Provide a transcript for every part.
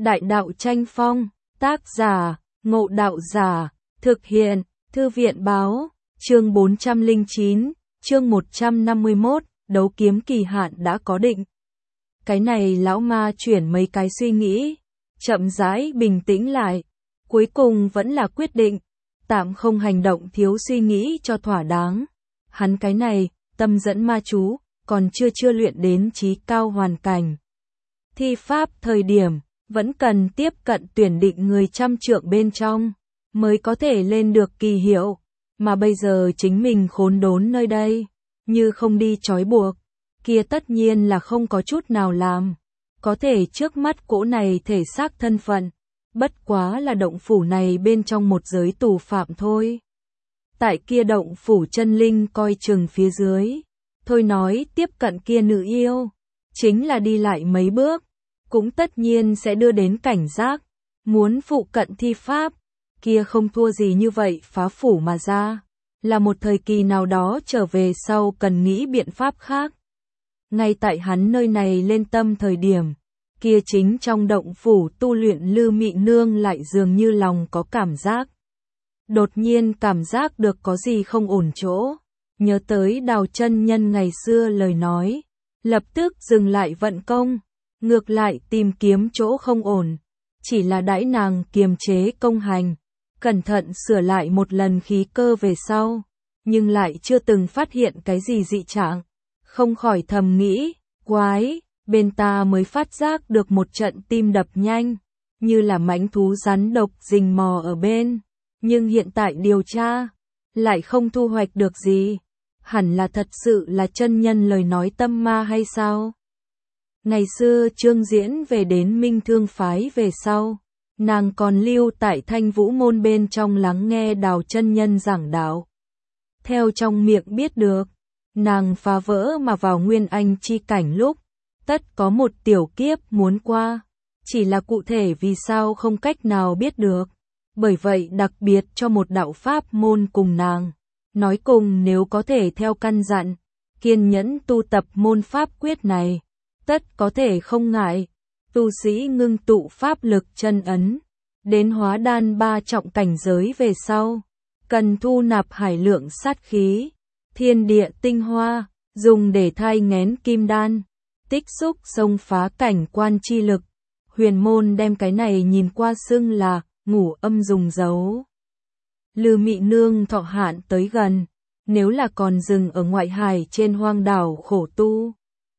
Đại đạo tranh phong, tác giả, Ngộ Đạo Giả, thực hiện, Thư viện báo, chương 409, chương 151, đấu kiếm kỳ hạn đã có định. Cái này lão ma chuyển mấy cái suy nghĩ, chậm rãi bình tĩnh lại, cuối cùng vẫn là quyết định, tạm không hành động thiếu suy nghĩ cho thỏa đáng. Hắn cái này, tâm dẫn ma chú, còn chưa luyện đến chí cao hoàn cảnh. Thi pháp thời điểm, vẫn cần tiếp cận tuyển định người trăm trượng bên trong, mới có thể lên được kỳ hiệu, mà bây giờ chính mình khốn đốn nơi đây, như không đi trói buộc, kia tất nhiên là không có chút nào làm. Có thể trước mắt cỗ này thể xác thân phận, bất quá là động phủ này bên trong một giới tù phạm thôi. Tại kia động phủ chân linh coi chừng phía dưới, thôi nói tiếp cận kia nữ yêu, chính là đi lại mấy bước, cũng tất nhiên sẽ đưa đến cảnh giác, muốn phụ cận thi pháp, kia không thua gì như vậy phá phủ mà ra, là một thời kỳ nào đó trở về sau cần nghĩ biện pháp khác. Ngay tại hắn nơi này lên tâm thời điểm, kia chính trong động phủ tu luyện Lư Mị Nương lại dường như lòng có cảm giác. Đột nhiên cảm giác được có gì không ổn chỗ, nhớ tới Đào chân nhân ngày xưa lời nói, lập tức dừng lại vận công, ngược lại tìm kiếm chỗ không ổn, chỉ là đãi nàng kiềm chế công hành, cẩn thận sửa lại một lần khí cơ về sau, nhưng lại chưa từng phát hiện cái gì dị trạng, không khỏi thầm nghĩ, quái, bên ta mới phát giác được một trận tim đập nhanh, như là mãnh thú rắn độc rình mò ở bên, nhưng hiện tại điều tra, lại không thu hoạch được gì, hẳn là thật sự là chân nhân lời nói tâm ma hay sao? Ngày xưa Trương Diễn về đến Minh Thương phái về sau, nàng còn lưu tại Thanh Vũ môn bên trong lắng nghe Đào chân nhân giảng đạo. Theo trong miệng biết được, nàng phá vỡ mà vào Nguyên Anh chi cảnh lúc, tất có một tiểu kiếp muốn qua, chỉ là cụ thể vì sao không cách nào biết được. Bởi vậy đặc biệt cho một đạo pháp môn cùng nàng, nói cùng nếu có thể theo căn dặn, kiên nhẫn tu tập môn pháp quyết này, tất có thể không ngại, tu sĩ ngưng tụ pháp lực chân ấn, đến hóa đan 3 trọng cảnh giới về sau, cần thu nạp hải lượng sát khí, thiên địa tinh hoa, dùng để thai nghén kim đan, tích xúc xông phá cảnh quan chi lực. Huyền môn đem cái này nhìn qua xưng là ngủ âm dùng dấu. Lư Mị Nương thọ hạn tới gần, nếu là còn dừng ở ngoại hải trên hoang đảo khổ tu,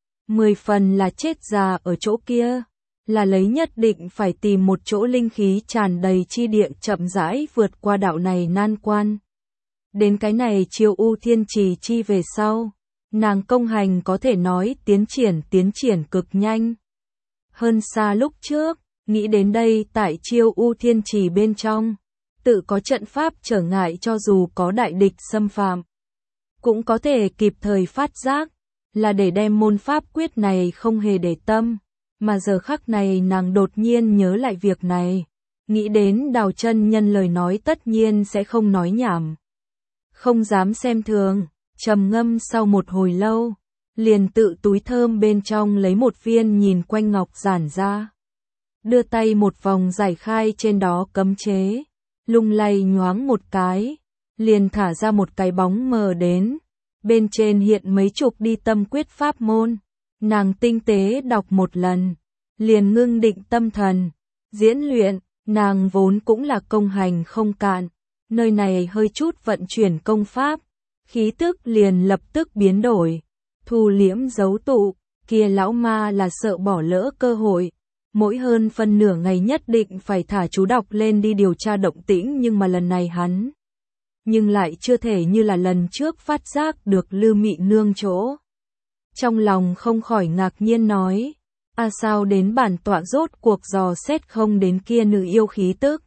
10 phần là chết già ở chỗ kia, là lấy nhất định phải tìm một chỗ linh khí tràn đầy chi địa chậm rãi vượt qua đạo này nan quan. Đến cái này Chiêu U Thiên Trì chi về sau, nàng công hành có thể nói tiến triển cực nhanh. Hơn xa lúc trước, nghĩ đến đây tại Chiêu U Thiên Trì bên trong, tự có trận pháp trở ngại cho dù có đại địch xâm phạm, cũng có thể kịp thời phát giác, là để đem môn pháp quyết này không hề để tâm, mà giờ khắc này nàng đột nhiên nhớ lại việc này, nghĩ đến Đào chân nhân lời nói tất nhiên sẽ không nói nhảm. Không dám xem thường, trầm ngâm sau một hồi lâu, liền tự túi thơm bên trong lấy một viên nhìn quanh ngọc giản ra. Đưa tay một vòng giải khai trên đó cấm chế, lung lay nhoáng một cái, liền thả ra một cái bóng mờ đến. Bên trên hiện mấy chục đi tâm quyết pháp môn, nàng tinh tế đọc một lần, liền ngưng định tâm thần, diễn luyện, nàng vốn cũng là công hành không cạn, nơi này hơi chút vận chuyển công pháp, khí tức liền lập tức biến đổi, thu liễm giấu tụ, kia lão ma là sợ bỏ lỡ cơ hội, mỗi hơn phân nửa ngày nhất định phải thả chú đọc lên đi điều tra động tĩnh nhưng mà lần này hắn nhưng lại chưa thể như là lần trước phát giác được Lư Mị Nương chỗ. Trong lòng không khỏi ngạc nhiên nói, sao đến bản tọa rốt cuộc dò xét không đến kia nữ yêu khí tức.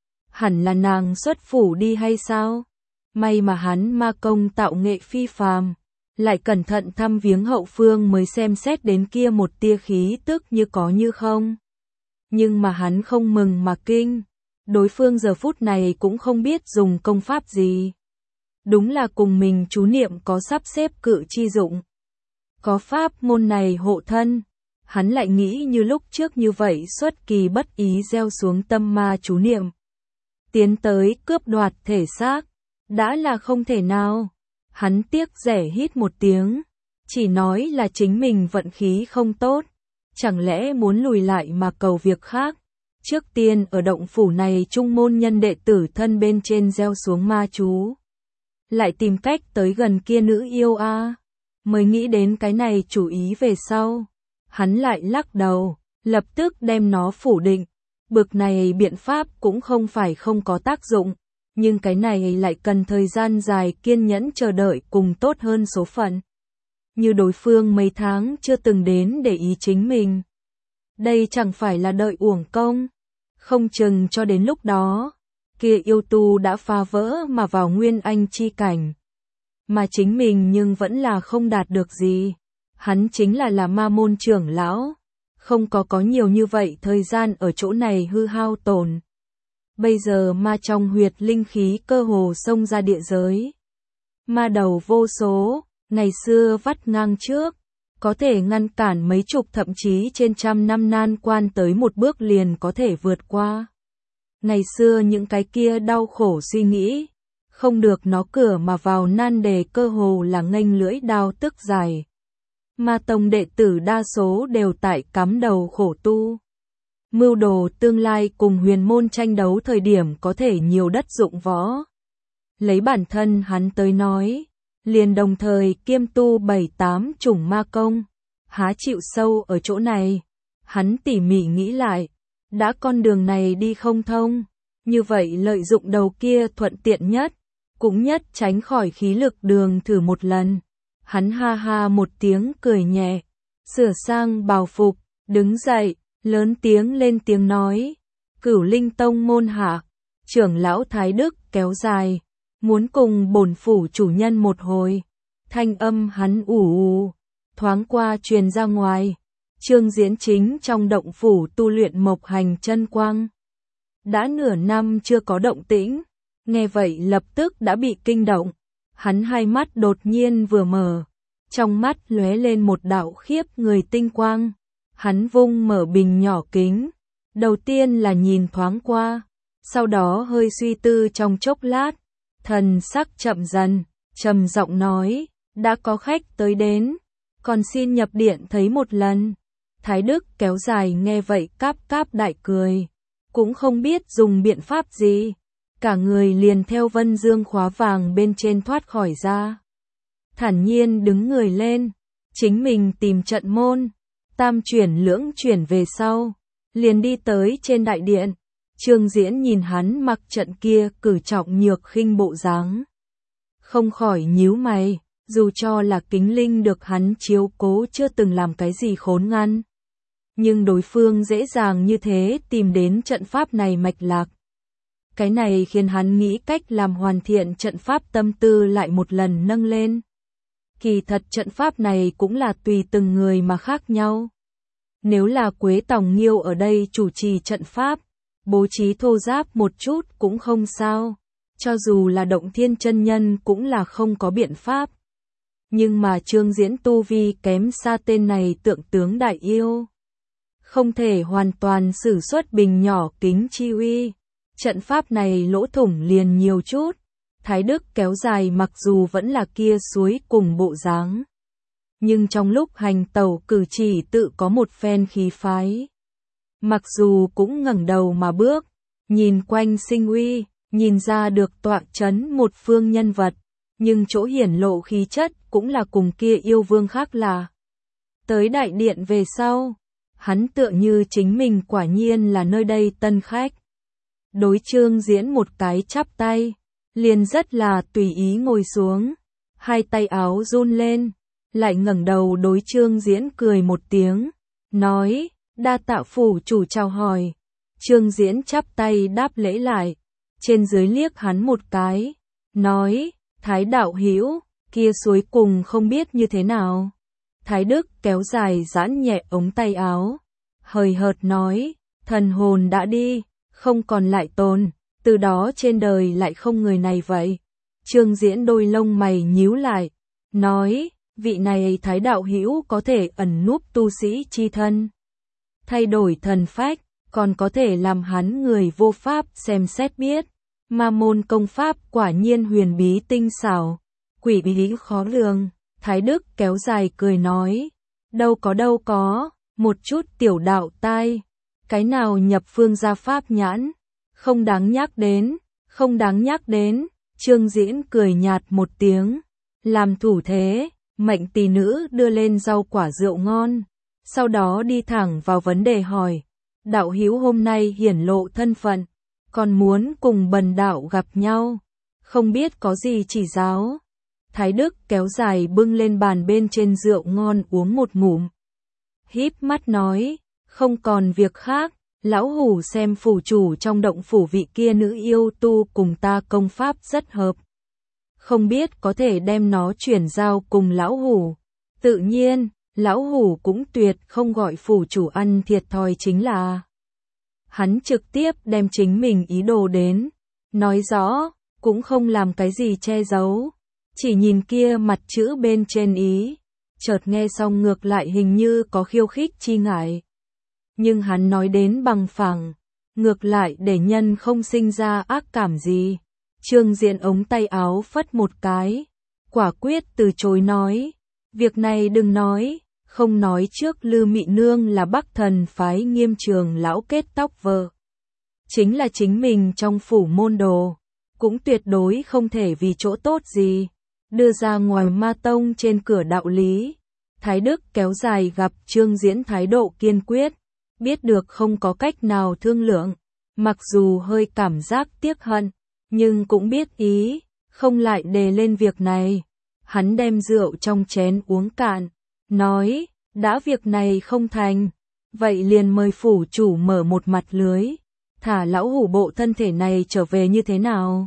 Hẳn là nàng xuất phủ đi hay sao? May mà hắn ma công tạo nghệ phi phàm, lại cẩn thận thăm viếng hậu phương mới xem xét đến kia một tia khí tức như có như không. Nhưng mà hắn không mừng mà kinh. Đối phương giờ phút này cũng không biết dùng công pháp gì. Đúng là cùng mình chú niệm có sắp xếp cự chi dụng. Có pháp môn này hộ thân, hắn lại nghĩ như lúc trước như vậy xuất kỳ bất ý gieo xuống tâm ma chú niệm. Tiến tới cướp đoạt thể xác, đã là không thể nào. Hắn tiếc rẻ hít một tiếng, chỉ nói là chính mình vận khí không tốt, chẳng lẽ muốn lùi lại mà cầu việc khác. Trước tiên ở động phủ này trung môn nhân đệ tử thân bên trên gieo xuống ma chú. Lại tìm cách tới gần kia nữ yêu mới nghĩ đến cái này chủ ý về sau. Hắn lại lắc đầu, lập tức đem nó phủ định. Bực này biện pháp cũng không phải không có tác dụng, nhưng cái này lại cần thời gian dài kiên nhẫn chờ đợi cùng tốt hơn số phận. Như đối phương mấy tháng chưa từng đến để ý chính mình. Đây chẳng phải là đợi uổng công. Không chừng cho đến lúc đó, kia yêu tu đã phá vỡ mà vào nguyên anh chi cảnh. Mà chính mình nhưng vẫn là không đạt được gì. Hắn chính là ma môn trưởng lão. Không có nhiều như vậy thời gian ở chỗ này hư hao tổn. Bây giờ ma trong huyệt linh khí cơ hồ xông ra địa giới. Ma đầu vô số, ngày xưa vắt ngang trước, có thể ngăn cản mấy chục thậm chí trên trăm năm nan quan tới một bước liền có thể vượt qua. Ngày xưa những cái kia đau khổ suy nghĩ, không được nó cửa mà vào nan đề cơ hồ là nghênh lưỡi đao tức dài. Ma tông đệ tử đa số đều tại cắm đầu khổ tu. Mưu đồ tương lai cùng huyền môn tranh đấu thời điểm có thể nhiều đất dụng võ. Lấy bản thân hắn tới nói, liền đồng thời kiêm tu 7-8 chủng ma công, há chịu sâu ở chỗ này. Hắn tỉ mỉ nghĩ lại, đã con đường này đi không thông, như vậy lợi dụng đầu kia thuận tiện nhất, cũng nhất tránh khỏi khí lực đường thử một lần. Hắn ha ha một tiếng cười nhẹ, sửa sang bào phục, đứng dậy, lớn tiếng lên tiếng nói, Cửu Linh Tông môn hạ, trưởng lão Thái Đức kéo dài, muốn cùng bổn phủ chủ nhân một hồi. Thanh âm hắn ù thoáng qua truyền ra ngoài. Trương Diễn chính trong động phủ tu luyện mộc hành chân quang. Đã nửa năm chưa có động tĩnh, nghe vậy lập tức đã bị kinh động. Hắn hai mắt đột nhiên vừa mở, trong mắt lóe lên một đạo khiếp người tinh quang. Hắn vung mở bình nhỏ kính, đầu tiên là nhìn thoáng qua, sau đó hơi suy tư trong chốc lát, thần sắc chậm dần, trầm giọng nói, đã có khách tới đến, còn xin nhập điện thấy một lần. Thái Đức kéo dài nghe vậy cáp cáp đại cười, cũng không biết dùng biện pháp gì, cả người liền theo vân dương khóa vàng bên trên thoát khỏi ra. Thản nhiên đứng người lên, chính mình tìm trận môn, tam chuyển lưỡng chuyển về sau, liền đi tới trên đại điện. Trương Diễn nhìn hắn mặc trận kia cử trọng nhược khinh bộ dáng, không khỏi nhíu mày, dù cho là Kính Linh được hắn chiếu cố chưa từng làm cái gì khốn ngăn. Nhưng đối phương dễ dàng như thế tìm đến trận pháp này mạch lạc. Cái này khiến hắn nghĩ cách làm hoàn thiện trận pháp tâm tư lại một lần nâng lên. Kỳ thật trận pháp này cũng là tùy từng người mà khác nhau. Nếu là Quế Tòng Nghiêu ở đây chủ trì trận pháp, bố trí thô giáp một chút cũng không sao. Cho dù là Động Thiên chân nhân cũng là không có biện pháp. Nhưng mà Trương Diễn tu vi kém xa tên này tượng tướng đại yêu. Không thể hoàn toàn sử xuất bình nhỏ kính chi uy. Trận pháp này lỗ thủng liền nhiều chút. Thái Đức kéo dài mặc dù vẫn là kia suối cùng bộ dáng, nhưng trong lúc hành tẩu cử chỉ tự có một phen khí phái. Mặc dù cũng ngẩng đầu mà bước, nhìn quanh sinh uy, nhìn ra được tọa chấn một phương nhân vật, nhưng chỗ hiển lộ khí chất cũng là cùng kia yêu vương khác lạ. Tới đại điện về sau, hắn tựa như chính mình quả nhiên là nơi đây tân khách. Đối Trương Diễn một cái chắp tay, liền rất là tùy ý ngồi xuống, hai tay áo run lên, lại ngẩng đầu đối Trương Diễn cười một tiếng, nói, đa tạ phủ chủ chào hỏi. Trương Diễn chắp tay đáp lễ lại, trên dưới liếc hắn một cái, nói, Thái đạo hữu, kia suối cùng không biết như thế nào. Thái Đức kéo dài giãn nhẹ ống tay áo, hời hợt nói, thần hồn đã đi, không còn lại tồn, từ đó trên đời lại không người này vậy. Trương Diễn đôi lông mày nhíu lại, nói, vị này Thái đạo hữu có thể ẩn núp tu sĩ chi thân, thay đổi thần phách, còn có thể làm hắn người vô pháp xem xét biết. Ma môn công pháp quả nhiên huyền bí tinh xảo, quỷ bí khó lường. Thái Đức kéo dài cười nói, đâu có, một chút tiểu đạo tai, cái nào nhập phương gia pháp nhãn, không đáng nhắc đến. Trương Diễn cười nhạt một tiếng, làm thủ thế, mệnh tỷ nữ đưa lên rau quả rượu ngon, sau đó đi thẳng vào vấn đề hỏi, đạo hữu hôm nay hiển lộ thân phận, còn muốn cùng bần đạo gặp nhau, không biết có gì chỉ giáo. Thái Đức kéo dài bưng lên bàn bên trên rượu ngon uống một ngụm, híp mắt nói, không còn việc khác, lão hủ xem phủ chủ trong động phủ vị kia nữ yêu tu cùng ta công pháp rất hợp, không biết có thể đem nó chuyển giao cùng lão hủ. Tự nhiên, lão hủ cũng tuyệt không gọi phủ chủ ăn thiệt thòi, chính là hắn trực tiếp đem chính mình ý đồ đến, nói rõ, cũng không làm cái gì che giấu, chỉ nhìn kia mặt chữ bên trên ý, chợt nghe xong ngược lại hình như có khiêu khích chi ngại. Nhưng hắn nói đến bằng phẳng, ngược lại để nhân không sinh ra ác cảm gì. Trương Diễn ống tay áo phất một cái, quả quyết từ chối nói, việc này đừng nói, không nói trước Lư Mị Nương là Bắc Thần phái Nghiêm Trường lão kết tóc vợ, chính là chính mình trong phủ môn đồ, cũng tuyệt đối không thể vì chỗ tốt gì đưa ra ngoài ma tông trên cửa đạo lý. Thái Đức kéo dài gặp Trương Diễn thái độ kiên quyết, biết được không có cách nào thương lượng, mặc dù hơi cảm giác tiếc hận, nhưng cũng biết ý, không lại đề lên việc này. Hắn đem rượu trong chén uống cạn, nói, đã việc này không thành, vậy liền mời phủ chủ mở một mặt lưới, thả lão hủ bộ thân thể này trở về như thế nào?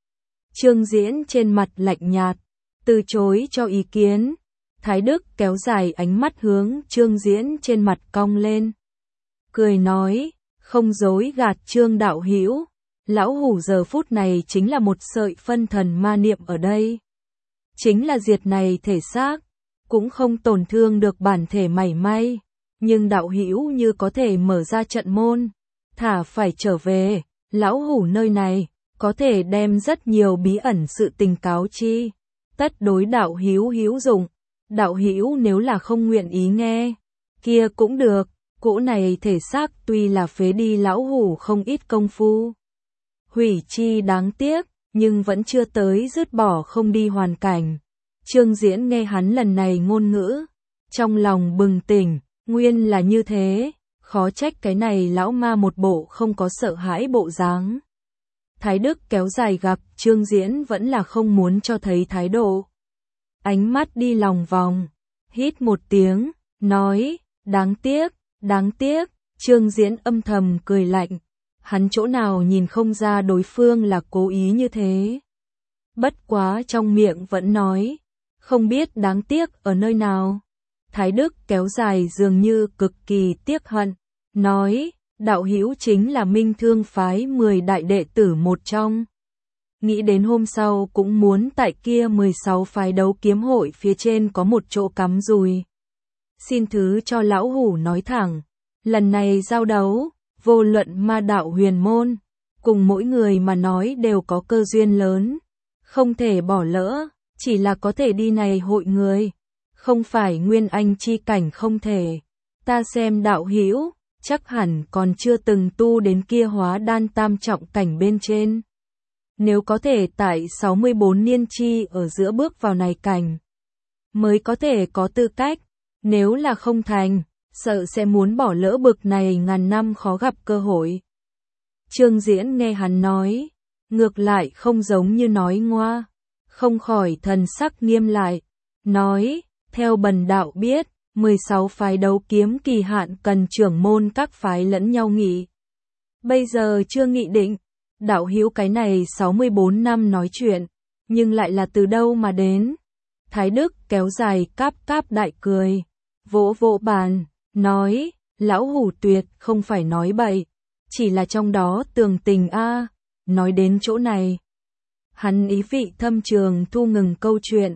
Trương Diễn trên mặt lạnh nhạt, từ chối cho ý kiến. Thái Đức kéo dài ánh mắt hướng Trương Diễn trên mặt cong lên, cười nói, không dối gạt Trương đạo hữu, lão hủ giờ phút này chính là một sợi phân thần ma niệm ở đây, chính là diệt này thể xác, cũng không tổn thương được bản thể mảy may, nhưng đạo hữu như có thể mở ra trận môn, thả phải trở về, lão hủ nơi này có thể đem rất nhiều bí ẩn sự tình cáo chi, tất đối đạo hữu hữu dụng. Đạo hữu nếu là không nguyện ý nghe, kia cũng được, cỗ này thể xác tuy là phế đi lão hủ không ít công phu, hủy chi đáng tiếc, nhưng vẫn chưa tới dứt bỏ không đi hoàn cảnh. Trương Diễn nghe hắn lần này ngôn ngữ, trong lòng bừng tỉnh, nguyên là như thế, khó trách cái này lão ma một bộ không có sợ hãi bộ dáng. Thái Đức kéo dài gặp Trương Diễn vẫn là không muốn cho thấy thái độ. Ánh mắt đi lòng vòng, hít một tiếng, nói, đáng tiếc, Trương Diễn âm thầm cười lạnh, hắn chỗ nào nhìn không ra đối phương là cố ý như thế. Bất quá trong miệng vẫn nói, không biết đáng tiếc ở nơi nào. Thái Đức kéo dài dường như cực kỳ tiếc hận, nói, đạo hữu chính là Minh Thương phái 10 đại đệ tử một trong. Nghĩ đến hôm sau cũng muốn tại kia 16 phái đấu kiếm hội phía trên có một chỗ cắm rùi. Xin thứ cho lão hủ nói thẳng, lần này giao đấu, vô luận ma đạo huyền môn, cùng mỗi người mà nói đều có cơ duyên lớn, không thể bỏ lỡ, chỉ là có thể đi này hội người, không phải nguyên anh chi cảnh không thể. Ta xem đạo hữu chắc hẳn còn chưa từng tu đến kia hóa đan tam trọng cảnh bên trên. Nếu có thể tại 64 niên chi ở giữa bước vào này cảnh, mới có thể có tư cách, nếu là không thành, sợ sẽ muốn bỏ lỡ bực này ngàn năm khó gặp cơ hội. Trương Diễn nghe hắn nói, ngược lại không giống như nói ngoa, không khỏi thần sắc nghiêm lại, nói, theo bần đạo biết, 16 phái đấu kiếm kỳ hạn cần trưởng môn các phái lẫn nhau nghị. Bây giờ chưa nghị định, đạo hữu cái này 64 năm nói chuyện, nhưng lại là từ đâu mà đến? Thái Đức kéo dài cáp cáp đại cười, vỗ vỗ bàn, nói, lão hủ tuyệt không phải nói bậy, chỉ là trong đó tường tình a. Nói đến chỗ này, hắn ý vị thâm trường thu ngừng câu chuyện,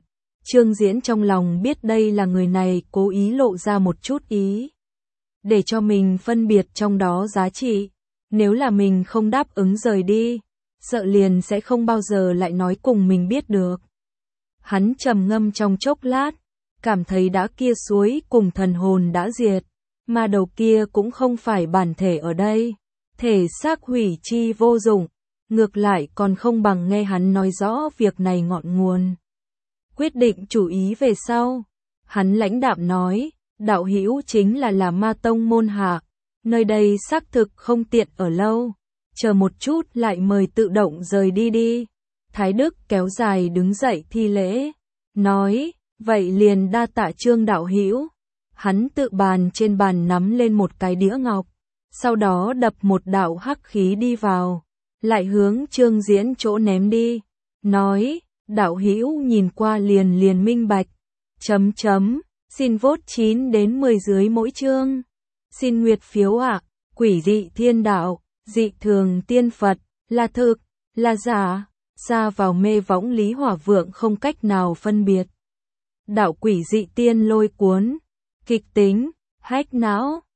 Trương Diễn trong lòng biết đây là người này cố ý lộ ra một chút ý, để cho mình phân biệt trong đó giá trị. Nếu là mình không đáp ứng rời đi, sợ liền sẽ không bao giờ lại nói cùng mình biết được. Hắn trầm ngâm trong chốc lát, cảm thấy đã kia suối cùng thần hồn đã diệt, mà đầu kia cũng không phải bản thể ở đây. Thể xác hủy chi vô dụng, ngược lại còn không bằng nghe hắn nói rõ việc này ngọn nguồn. Quyết định chủ ý về sau, hắn lãnh đạm nói, đạo hữu chính là ma tông môn hạ, nơi đây xác thực không tiện ở lâu, chờ một chút lại mời tự động rời đi đi. Thái Đức kéo dài đứng dậy thi lễ, nói, vậy liền đa tạ Trương đạo hữu. Hắn tự bàn trên bàn nắm lên một cái đĩa ngọc, sau đó đập một đạo hắc khí đi vào, lại hướng Trương Diễn chỗ ném đi, nói, đạo hữu nhìn qua liền minh bạch, xin vote 9 đến 10 dưới mỗi chương, xin nguyệt phiếu ạ. Quỷ dị thiên đạo, dị thường tiên Phật, là thực, là giả, xa vào mê võng Lý Hỏa Vượng không cách nào phân biệt. Đạo quỷ dị tiên lôi cuốn, kịch tính, hách não,